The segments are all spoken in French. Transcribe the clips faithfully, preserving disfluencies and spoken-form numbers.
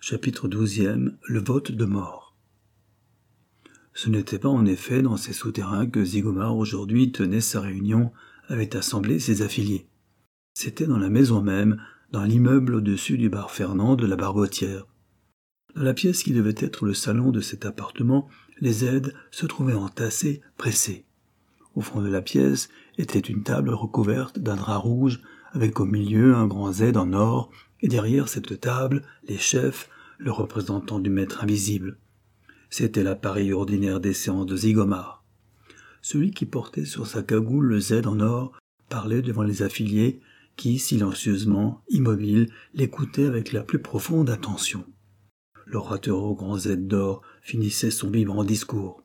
Chapitre douzième. Le vote de mort. Ce n'était pas en effet dans ces souterrains que Zigomar aujourd'hui tenait sa réunion, avait assemblé ses affiliés. C'était dans la maison même, dans l'immeuble au-dessus du bar Fernand de la Barbotière. Dans la pièce qui devait être le salon de cet appartement, les aides se trouvaient entassées, pressées. Au fond de la pièce était une table recouverte d'un drap rouge, avec au milieu un grand Z en or, et derrière cette table, les chefs, le représentant du maître invisible. C'était l'appareil ordinaire des séances de Zigomar. Celui qui portait sur sa cagoule le Z en or parlait devant les affiliés qui, silencieusement, immobiles, l'écoutaient avec la plus profonde attention. L'orateur au grand Z d'or finissait son vibrant discours.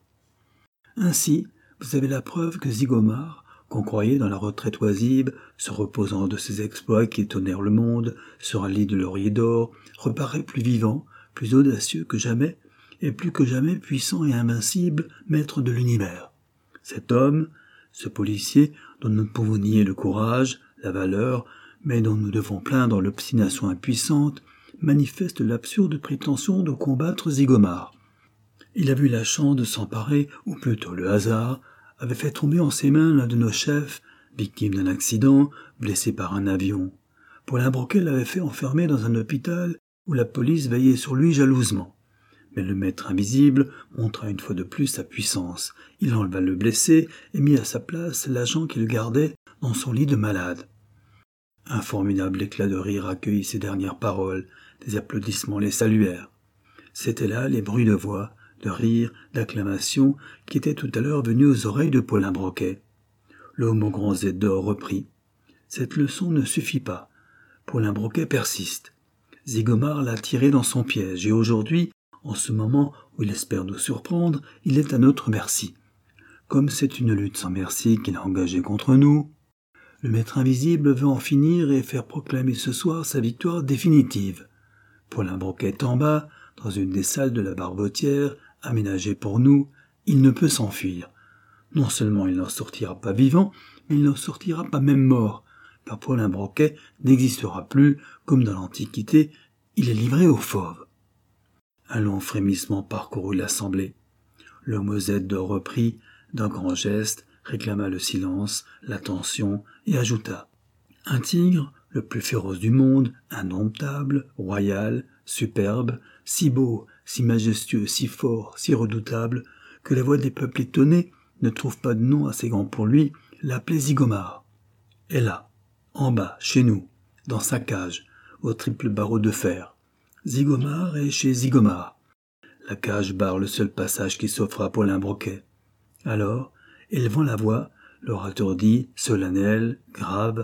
Ainsi, vous avez la preuve que Zigomar, qu'on croyait dans la retraite oisive, se reposant de ses exploits qui étonnèrent le monde, sur un lit de laurier d'or, reparaît plus vivant, plus audacieux que jamais, et plus que jamais puissant et invincible, maître de l'univers. Cet homme, ce policier, dont nous ne pouvons nier le courage, la valeur, mais dont nous devons plaindre l'obstination impuissante, manifeste l'absurde prétention de combattre Zigomar. Il a vu la chance de s'emparer, ou plutôt le hasard, avait fait tomber en ses mains l'un de nos chefs, victime d'un accident, blessé par un avion. Paulin Broquet l'avait fait enfermer dans un hôpital où la police veillait sur lui jalousement. Mais le maître invisible montra une fois de plus sa puissance. Il enleva le blessé et mit à sa place l'agent qui le gardait dans son lit de malade. Un formidable éclat de rire accueillit ces dernières paroles. Des applaudissements les saluèrent. C'étaient là les bruits de voix, de rire, d'acclamation qui étaient tout à l'heure venus aux oreilles de Paulin Broquet. L'homme au grand Z d'or reprit. Cette leçon ne suffit pas. Paulin Broquet persiste. Zigomar l'a tiré dans son piège et aujourd'hui, en ce moment où il espère nous surprendre, il est à notre merci. Comme c'est une lutte sans merci qu'il a engagée contre nous, le maître invisible veut en finir et faire proclamer ce soir sa victoire définitive. Paulin Broquet est en bas, dans une des salles de la Barbotière, aménagée pour nous, il ne peut s'enfuir. Non seulement il n'en sortira pas vivant, mais il n'en sortira pas même mort, car Paulin Broquet n'existera plus, comme dans l'Antiquité, il est livré aux fauves. Un long frémissement parcourut l'assemblée. L'homme aux Z d'or reprit, d'un grand geste, réclama le silence, l'attention, et ajouta « Un tigre, le plus féroce du monde, indomptable, royal, superbe, si beau, si majestueux, si fort, si redoutable, que la voix des peuples étonnés ne trouve pas de nom assez grand pour lui, l'appelait Zigomar. Et là, en bas, chez nous, dans sa cage, au triple barreau de fer, Zigomar est chez Zigomar. La cage barre le seul passage qui s'offre à Paulin Broquet. Alors, élevant la voix, l'orateur dit, solennel, grave,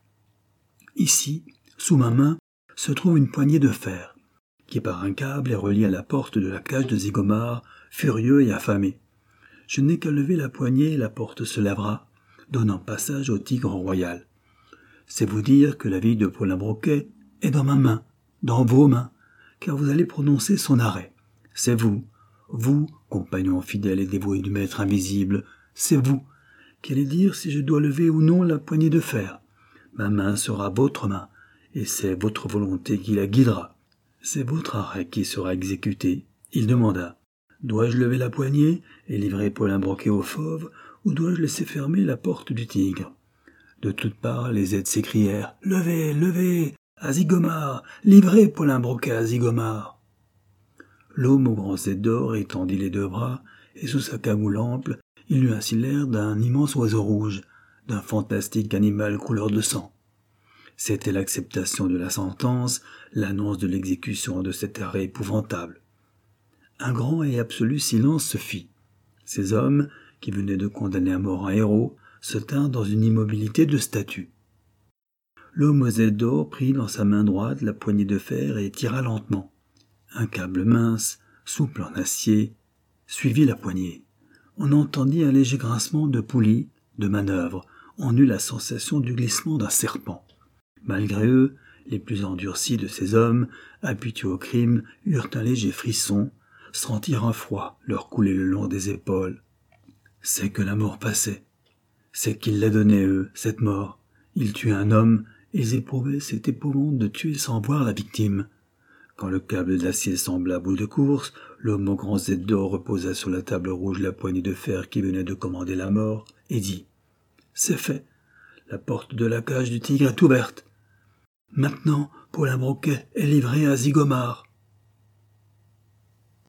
« Ici, sous ma main, se trouve une poignée de fer, qui par un câble est reliée à la porte de la cage de Zigomar, furieux et affamé. Je n'ai qu'à lever la poignée et la porte se lèvera, donnant passage au tigre royal. C'est vous dire que la vie de Paulin Broquet est dans ma main, dans vos mains, car vous allez prononcer son arrêt. C'est vous, vous, compagnon fidèle et dévoué du maître invisible, c'est vous, qui allez dire si je dois lever ou non la poignée de fer. Ma main sera votre main, et c'est votre volonté qui la guidera. C'est votre arrêt qui sera exécuté. » Il demanda, « Dois-je lever la poignée et livrer Paulin Broquet aux fauves, ou dois-je laisser fermer la porte du tigre ?» De toutes parts, les aides s'écrièrent, « Levez, levez, à Zigomar, livrez Paulin Broquet à Zigomar !» L'homme au grand Z d'or étendit les deux bras, et sous sa cagoule ample, il eut ainsi l'air d'un immense oiseau rouge, d'un fantastique animal couleur de sang. C'était l'acceptation de la sentence, l'annonce de l'exécution de cet arrêt épouvantable. Un grand et absolu silence se fit. Ces hommes, qui venaient de condamner à mort un héros, se tinrent dans une immobilité de statue. L'homme aux Z d'or prit dans sa main droite la poignée de fer et tira lentement. Un câble mince, souple en acier, suivit la poignée. On entendit un léger grincement de poulie, de manœuvre. On eut la sensation du glissement d'un serpent. Malgré eux, les plus endurcis de ces hommes, habitués au crime, eurent un léger frisson, sentirent un froid leur couler le long des épaules. C'est que la mort passait. C'est qu'ils la donnaient, eux, cette mort. Ils tuaient un homme, et ils éprouvaient cette épouvante de tuer sans voir la victime. Quand le câble d'acier sembla à bout de course, l'homme aux grands ailes d'or reposa sur la table rouge la poignée de fer qui venait de commander la mort, et dit « C'est fait, la porte de la cage du tigre est ouverte. Maintenant, Paulin Brouquet est livré à Zigomar. »